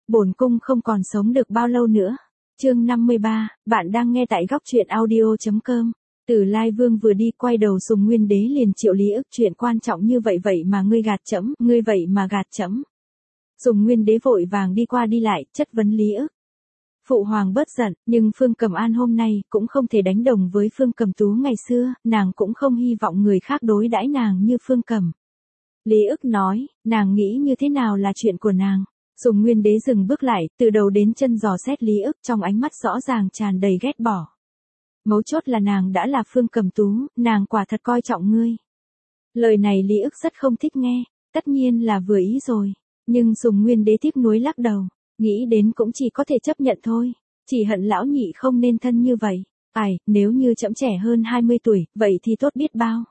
bổn cung không còn sống được bao lâu nữa. Chương 53, bạn đang nghe tại góc truyện audio.com. Từ Lai Vương vừa đi quay đầu Sùng Nguyên Đế liền triệu Lý Ức, chuyện quan trọng như vậy vậy mà ngươi gạt trẫm, ngươi vậy mà gạt trẫm. Sùng Nguyên Đế vội vàng đi qua đi lại, chất vấn Lý Ức. Phụ hoàng bớt giận, nhưng Phương Cầm An hôm nay cũng không thể đánh đồng với Phương Cầm Tú ngày xưa, nàng cũng không hy vọng người khác đối đãi nàng như Phương Cầm. Lý Ức nói, nàng nghĩ như thế nào là chuyện của nàng. Sùng Nguyên Đế dừng bước lại, từ đầu đến chân dò xét Lý Ức, trong ánh mắt rõ ràng tràn đầy ghét bỏ. Mấu chốt là nàng đã là Phương Cầm Tú, nàng quả thật coi trọng ngươi. Lời này Lý Ức rất không thích nghe, tất nhiên là vừa ý rồi. Nhưng Sùng Nguyên Đế tiếc nuối lắc đầu, nghĩ đến cũng chỉ có thể chấp nhận thôi. Chỉ hận lão nhị không nên thân như vậy. Ai, nếu như trẫm trẻ hơn 20 tuổi, vậy thì tốt biết bao.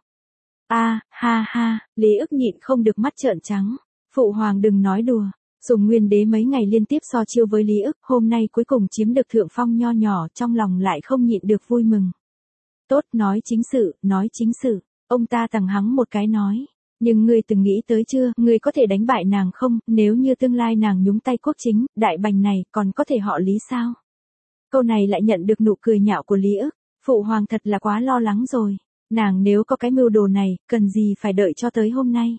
Ha ha, Lý Ức nhịn không được mắt trợn trắng. Phụ hoàng đừng nói đùa. Sùng Nguyên Đế mấy ngày liên tiếp so chiêu với Lý Ức, hôm nay cuối cùng chiếm được thượng phong nho nhỏ, trong lòng lại không nhịn được vui mừng. Tốt, nói chính sự, ông ta tằng hắng một cái nói. Nhưng ngươi từng nghĩ tới chưa, ngươi có thể đánh bại nàng không, nếu như tương lai nàng nhúng tay quốc chính, đại bành này, còn có thể họ Lý sao? Câu này lại nhận được nụ cười nhạo của Lý Ức, phụ hoàng thật là quá lo lắng rồi. Nàng nếu có cái mưu đồ này, cần gì phải đợi cho tới hôm nay.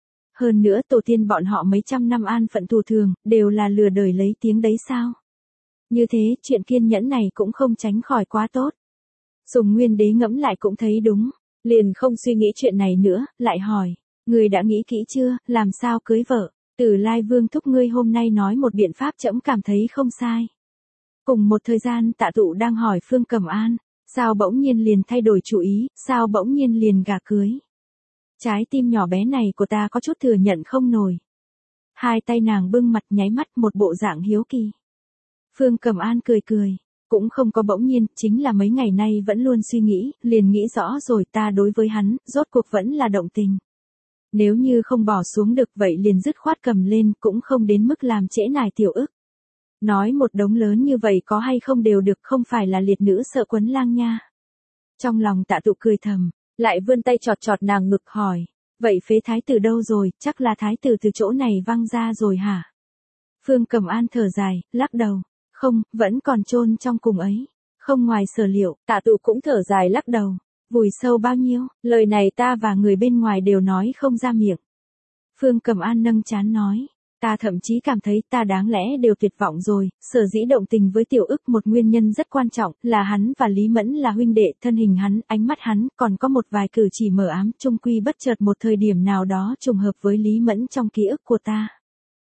Hơn nữa tổ tiên bọn họ mấy trăm năm an phận thù thường, đều là lừa đời lấy tiếng đấy sao? Như thế, chuyện kiên nhẫn này cũng không tránh khỏi quá tốt. Sùng Nguyên Đế ngẫm lại cũng thấy đúng, liền không suy nghĩ chuyện này nữa, lại hỏi, ngươi đã nghĩ kỹ chưa, làm sao cưới vợ? Từ Lai Vương thúc ngươi hôm nay nói một biện pháp trẫm cảm thấy không sai. Cùng một thời gian Tạ Tụ đang hỏi Phương Cầm An, sao bỗng nhiên liền thay đổi chủ ý, sao bỗng nhiên liền gả cưới? Trái tim nhỏ bé này của ta có chút thừa nhận không nổi. Hai tay nàng bưng mặt nháy mắt một bộ dạng hiếu kỳ. Phương Cầm An cười cười, cũng không có bỗng nhiên, chính là mấy ngày nay vẫn luôn suy nghĩ, liền nghĩ rõ rồi, ta đối với hắn, rốt cuộc vẫn là động tình. Nếu như không bỏ xuống được vậy liền dứt khoát cầm lên, cũng không đến mức làm trễ nải Tiểu Ức. Nói một đống lớn như vậy có hay không đều được, không phải là liệt nữ sợ quấn lang nha. Trong lòng Tạ Tụ cười thầm, lại vươn tay chọt chọt nàng ngực hỏi, vậy phế thái tử đâu rồi, chắc là thái tử từ chỗ này văng ra rồi hả? Phương Cầm An thở dài, lắc đầu, không, vẫn còn chôn trong cùng ấy, không ngoài sở liệu. Tạ Tụ cũng thở dài lắc đầu, vùi sâu bao nhiêu, lời này ta và người bên ngoài đều nói không ra miệng. Phương Cầm An nâng trán nói, ta thậm chí cảm thấy ta đáng lẽ đều tuyệt vọng rồi, sở dĩ động tình với Tiểu Ức một nguyên nhân rất quan trọng, là hắn và Lý Mẫn là huynh đệ, thân hình hắn, ánh mắt hắn, còn có một vài cử chỉ mờ ám, chung quy bất chợt một thời điểm nào đó trùng hợp với Lý Mẫn trong ký ức của ta.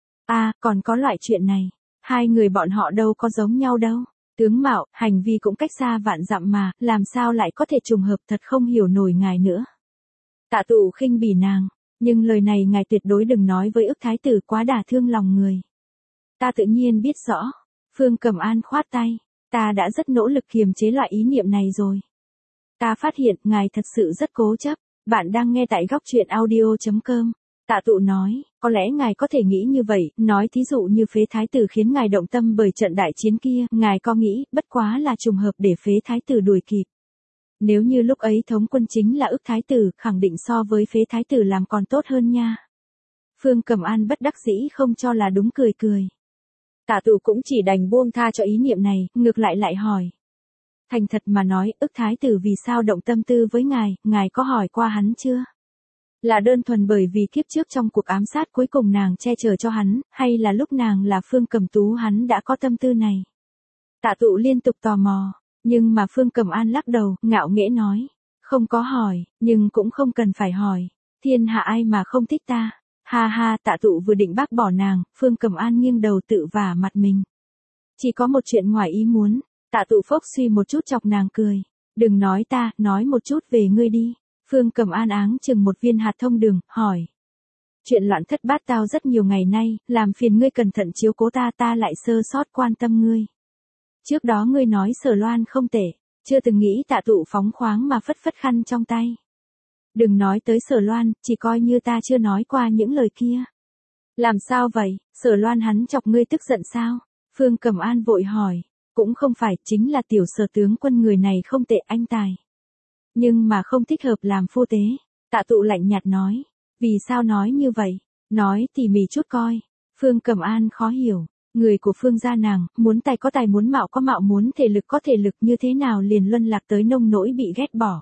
Còn có loại chuyện này, hai người bọn họ đâu có giống nhau đâu. Tướng mạo, hành vi cũng cách xa vạn dặm mà, làm sao lại có thể trùng hợp, thật không hiểu nổi ngài nữa. Tạ Tụ khinh bỉ nàng, nhưng lời này ngài tuyệt đối đừng nói với Ức thái tử, quá đả thương lòng người. Ta tự nhiên biết rõ. Phương Cầm An khoát tay, ta đã rất nỗ lực kiềm chế loại ý niệm này rồi. Ta phát hiện ngài thật sự rất cố chấp. Bạn đang nghe tại góc truyện audio.com. Tạ Tụ nói, có lẽ ngài có thể nghĩ như vậy, nói thí dụ như phế thái tử khiến ngài động tâm bởi trận đại chiến kia, ngài có nghĩ, bất quá là trùng hợp để phế thái tử đuổi kịp. Nếu như lúc ấy thống quân chính là Ức thái tử, khẳng định so với phế thái tử làm còn tốt hơn nha. Phương Cầm An bất đắc dĩ không cho là đúng, cười cười. Tạ Tụ cũng chỉ đành buông tha cho ý niệm này, ngược lại hỏi. Thành thật mà nói, Ức thái tử vì sao động tâm tư với ngài có hỏi qua hắn chưa? Là đơn thuần bởi vì kiếp trước trong cuộc ám sát cuối cùng nàng che chở cho hắn, hay là lúc nàng là Phương Cầm Tú hắn đã có tâm tư này? Tạ Tụ liên tục tò mò, nhưng mà Phương Cầm An lắc đầu, ngạo nghễ nói, không có hỏi, nhưng cũng không cần phải hỏi, thiên hạ ai mà không thích ta. Ha, Tạ Tụ vừa định bác bỏ nàng, Phương Cầm An nghiêng đầu tự vả mặt mình. Chỉ có một chuyện ngoài ý muốn. Tạ Tụ phốc suy một chút chọc nàng cười, đừng nói ta, nói một chút về ngươi đi. Phương Cầm An áng chừng một viên hạt thông đường, hỏi. Chuyện loạn thất bát tao rất nhiều ngày nay, làm phiền ngươi cẩn thận chiếu cố ta lại sơ sót quan tâm ngươi. Trước đó ngươi nói Sở Loan không tệ, chưa từng nghĩ. Tạ Tụ phóng khoáng mà phất phất khăn trong tay. Đừng nói tới Sở Loan, chỉ coi như ta chưa nói qua những lời kia. Làm sao vậy, Sở Loan hắn chọc ngươi tức giận sao? Phương Cầm An vội hỏi, cũng không phải, chính là tiểu Sở tướng quân người này không tệ, anh tài. Nhưng mà không thích hợp làm phu tế. Tạ Tụ lạnh nhạt nói, vì sao nói như vậy? Nói tỉ mỉ chút coi. Phương Cầm An khó hiểu, Người của Phương gia nàng, muốn tài có tài, muốn mạo có mạo, muốn thể lực có thể lực, như thế nào liền luân lạc tới nông nỗi bị ghét bỏ.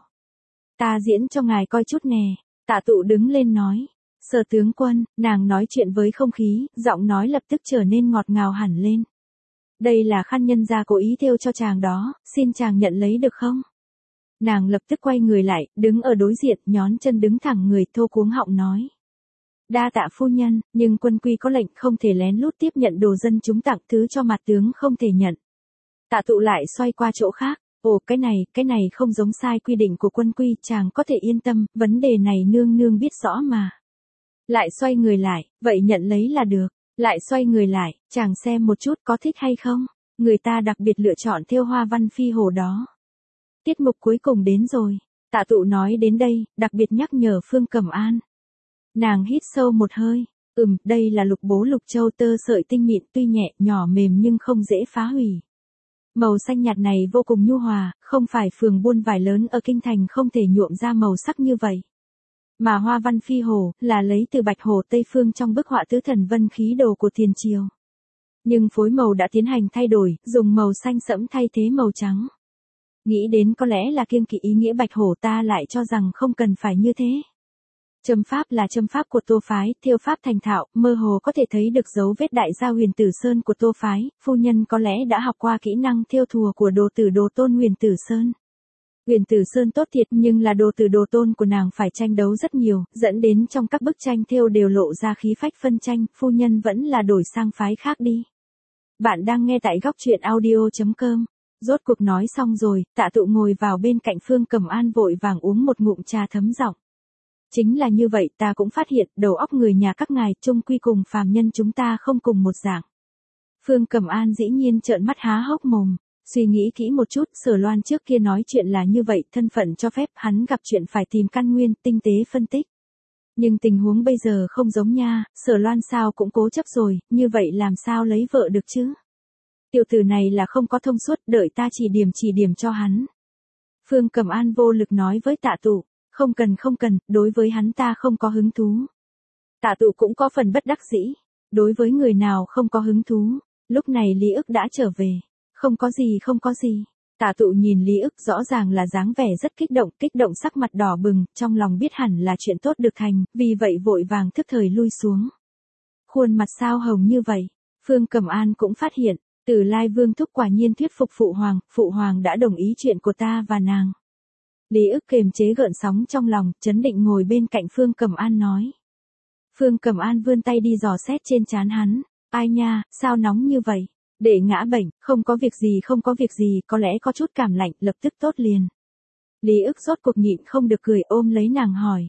Ta diễn cho ngài coi chút nè. Tạ Tụ đứng lên nói. Sở tướng quân, nàng nói chuyện với không khí, giọng nói lập tức trở nên ngọt ngào hẳn lên. Đây là khăn nhân gia cố ý thêu cho chàng đó, xin chàng nhận lấy được không? Nàng lập tức quay người lại, đứng ở đối diện, nhón chân đứng thẳng người, thô cuống họng nói. Đa tạ phu nhân, nhưng quân quy có lệnh không thể lén lút tiếp nhận đồ dân chúng tặng, thứ cho mặt tướng không thể nhận. Tạ Tụ lại xoay qua chỗ khác. Ồ, cái này không giống sai quy định của quân quy, chàng có thể yên tâm, vấn đề này nương nương biết rõ mà. Lại xoay người lại, vậy nhận lấy là được. Lại xoay người lại, chàng xem một chút có thích hay không. Người ta đặc biệt lựa chọn thêu hoa văn phi hồ đó. Tiết mục cuối cùng đến rồi. Tạ Tụ nói đến đây, đặc biệt nhắc nhở Phương Cẩm An. Nàng hít sâu một hơi. Đây là lục bố lục châu tơ sợi tinh mịn, tuy nhẹ, nhỏ mềm nhưng không dễ phá hủy. Màu xanh nhạt này vô cùng nhu hòa, không phải phường buôn vải lớn ở kinh thành không thể nhuộm ra màu sắc như vậy. Mà hoa văn phi hồ, là lấy từ bạch hồ Tây Phương trong bức họa tứ thần vân khí đồ của tiền triều. Nhưng phối màu đã tiến hành thay đổi, dùng màu xanh sẫm thay thế màu trắng. Nghĩ đến có lẽ là kiêng kỵ ý nghĩa bạch hổ, ta lại cho rằng không cần phải như thế. Châm pháp là châm pháp của Tô phái, thêu pháp thành thạo, mơ hồ có thể thấy được dấu vết đại gia Huyền Tử Sơn của Tô phái, phu nhân có lẽ đã học qua kỹ năng thêu thùa của đồ tử Đồ Tôn Huyền Tử Sơn. Huyền Tử Sơn tốt thiệt, nhưng là đồ tử Đồ Tôn của nàng phải tranh đấu rất nhiều, dẫn đến trong các bức tranh thêu đều lộ ra khí phách phân tranh, phu nhân vẫn là đổi sang phái khác đi. Bạn đang nghe tại góc truyện audio.com. Rốt cuộc nói xong rồi, Tạ Tụ ngồi vào bên cạnh Phương Cẩm An vội vàng uống một ngụm trà thấm giọng. Chính là như vậy, ta cũng phát hiện, đầu óc người nhà các ngài chung quy cùng phàm nhân chúng ta không cùng một dạng. Phương Cẩm An dĩ nhiên trợn mắt há hốc mồm, suy nghĩ kỹ một chút, Sở Loan trước kia nói chuyện là như vậy, thân phận cho phép hắn gặp chuyện phải tìm căn nguyên, tinh tế phân tích. Nhưng tình huống bây giờ không giống nha, Sở Loan sao cũng cố chấp rồi, như vậy làm sao lấy vợ được chứ? Tiểu tử này là không có thông suốt, đợi ta chỉ điểm cho hắn. Phương Cẩm An vô lực nói với Tạ Tụ. Không cần, đối với hắn ta không có hứng thú. Tạ Tụ cũng có phần bất đắc dĩ. Đối với người nào không có hứng thú. Lúc này Lý Ức đã trở về. Không có gì. Tạ Tụ nhìn Lý Ức rõ ràng là dáng vẻ rất kích động sắc mặt đỏ bừng, trong lòng biết hẳn là chuyện tốt được thành, vì vậy vội vàng thức thời lui xuống. Khuôn mặt sao hồng như vậy? Phương Cẩm An cũng phát hiện, Từ Lai Vương thúc quả nhiên thuyết phục Phụ Hoàng đã đồng ý chuyện của ta và nàng. Lý Ức kiềm chế gợn sóng trong lòng, trấn định ngồi bên cạnh Phương Cẩm An nói. Phương Cẩm An vươn tay đi dò xét trên trán hắn. Ai nha, sao nóng như vậy? Để ngã bệnh, không có việc gì, có lẽ có chút cảm lạnh, lập tức tốt liền. Lý Ức rốt cuộc nhịn không được cười, ôm lấy nàng hỏi.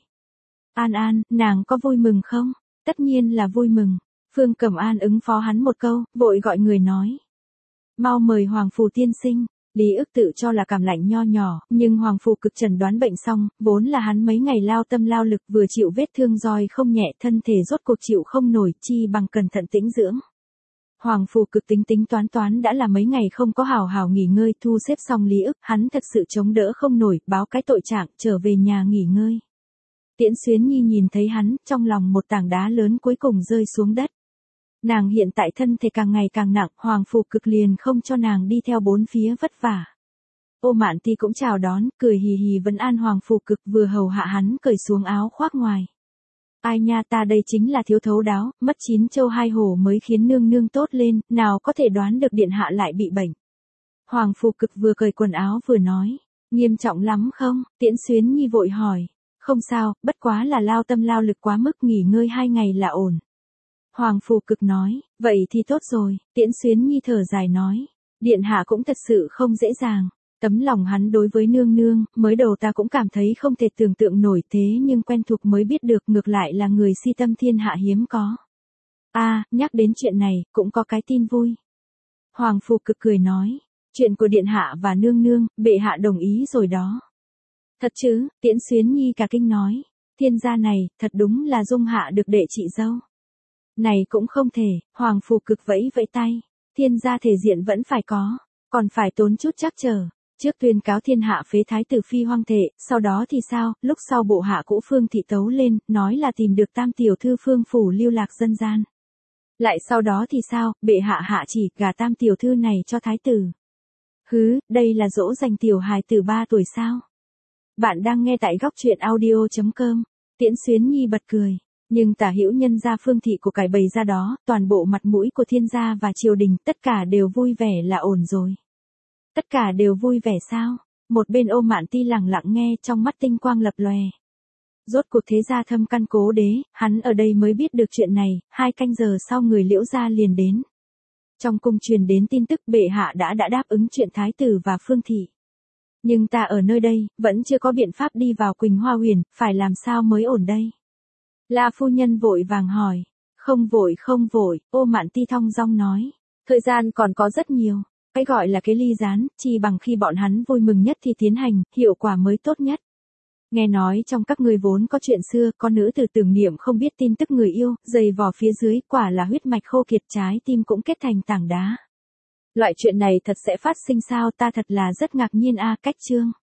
An, nàng có vui mừng không? Tất nhiên là vui mừng. Phương Cẩm An ứng phó hắn một câu, vội gọi người nói. Mau mời Hoàng Phù tiên sinh. Lý Ức tự cho là cảm lạnh nho nhỏ, nhưng Hoàng Phù Cực chẩn đoán bệnh xong, vốn là hắn mấy ngày lao tâm lao lực vừa chịu vết thương roi không nhẹ, thân thể rốt cuộc chịu không nổi, chi bằng cẩn thận tĩnh dưỡng. Hoàng Phù Cực tính toán đã là mấy ngày không có hào hào nghỉ ngơi, thu xếp xong Lý Ức, hắn thật sự chống đỡ không nổi, báo cái tội trạng, trở về nhà nghỉ ngơi. Tiễn Xuyến Nhi nhìn thấy hắn, trong lòng một tảng đá lớn cuối cùng rơi xuống đất. Nàng hiện tại thân thể càng ngày càng nặng, Hoàng Phù Cực liền không cho nàng đi theo bốn phía vất vả. Ô Mạn Ti cũng chào đón, cười hì hì vấn an Hoàng Phù Cực, vừa hầu hạ hắn cởi xuống áo khoác ngoài. Ai nha, ta đây chính là thiếu thấu đáo, mất 9 châu 2 hổ mới khiến nương nương tốt lên, nào có thể đoán được điện hạ lại bị bệnh. Hoàng Phù Cực vừa cởi quần áo vừa nói, nghiêm trọng lắm không? Tiễn Xuyến Nhi vội hỏi, không sao, bất quá là lao tâm lao lực quá mức, nghỉ ngơi 2 ngày là ổn. Hoàng Phù Cực nói, vậy thì tốt rồi. Tiễn Xuyến Nhi thở dài nói, điện hạ cũng thật sự không dễ dàng. Tấm lòng hắn đối với nương nương, mới đầu ta cũng cảm thấy không thể tưởng tượng nổi, thế nhưng quen thuộc mới biết được, ngược lại là người si tâm thiên hạ hiếm có. Nhắc đến chuyện này, cũng có cái tin vui. Hoàng Phù Cực cười nói, chuyện của điện hạ và nương nương, bệ hạ đồng ý rồi đó. Thật chứ? Tiễn Xuyến Nhi cả kinh nói, thiên gia này, thật đúng là dung hạ được đệ chị dâu. Này cũng không thể, Hoàng Phù Cực vẫy tay, thiên gia thể diện vẫn phải có, còn phải tốn chút trắc trở. Trước tuyên cáo thiên hạ phế thái tử phi hoang thể, sau đó thì sao? Lúc sau bộ hạ cũ Phương thị tấu lên, nói là tìm được tam tiểu thư Phương phủ lưu lạc dân gian. Lại sau đó thì sao, bệ hạ hạ chỉ gả tam tiểu thư này cho thái tử. Hứ, đây là dỗ dành tiểu hài tử 3 tuổi sao? Bạn đang nghe tại góc truyện audio.com. Tiễn Xuyến Nhi bật cười. Nhưng Tả Hữu nhân gia Phương thị của cải bày ra đó, toàn bộ mặt mũi của thiên gia và triều đình, tất cả đều vui vẻ là ổn rồi. Tất cả đều vui vẻ sao? Một bên Ô Mạn Ti lặng lặng nghe, trong mắt tinh quang lập lòe. Rốt cuộc thế gia thâm căn cố đế, hắn ở đây mới biết được chuyện này, 2 canh giờ sau người Liễu gia liền đến. Trong cung truyền đến tin tức bệ hạ đã đáp ứng chuyện thái tử và Phương thị. Nhưng ta ở nơi đây, vẫn chưa có biện pháp đi vào Quỳnh Hoa Huyền, phải làm sao mới ổn đây? La phu nhân vội vàng hỏi. Không vội, Ô Mạn Ti thong dong nói. Thời gian còn có rất nhiều. Cái gọi là cái ly gián, chỉ bằng khi bọn hắn vui mừng nhất thì tiến hành, hiệu quả mới tốt nhất. Nghe nói trong các ngươi vốn có chuyện xưa, có nữ tử tưởng niệm không biết tin tức người yêu, dày vò phía dưới, quả là huyết mạch khô kiệt, trái tim cũng kết thành tảng đá. Loại chuyện này thật sẽ phát sinh sao, ta thật là rất ngạc nhiên a. Cách chương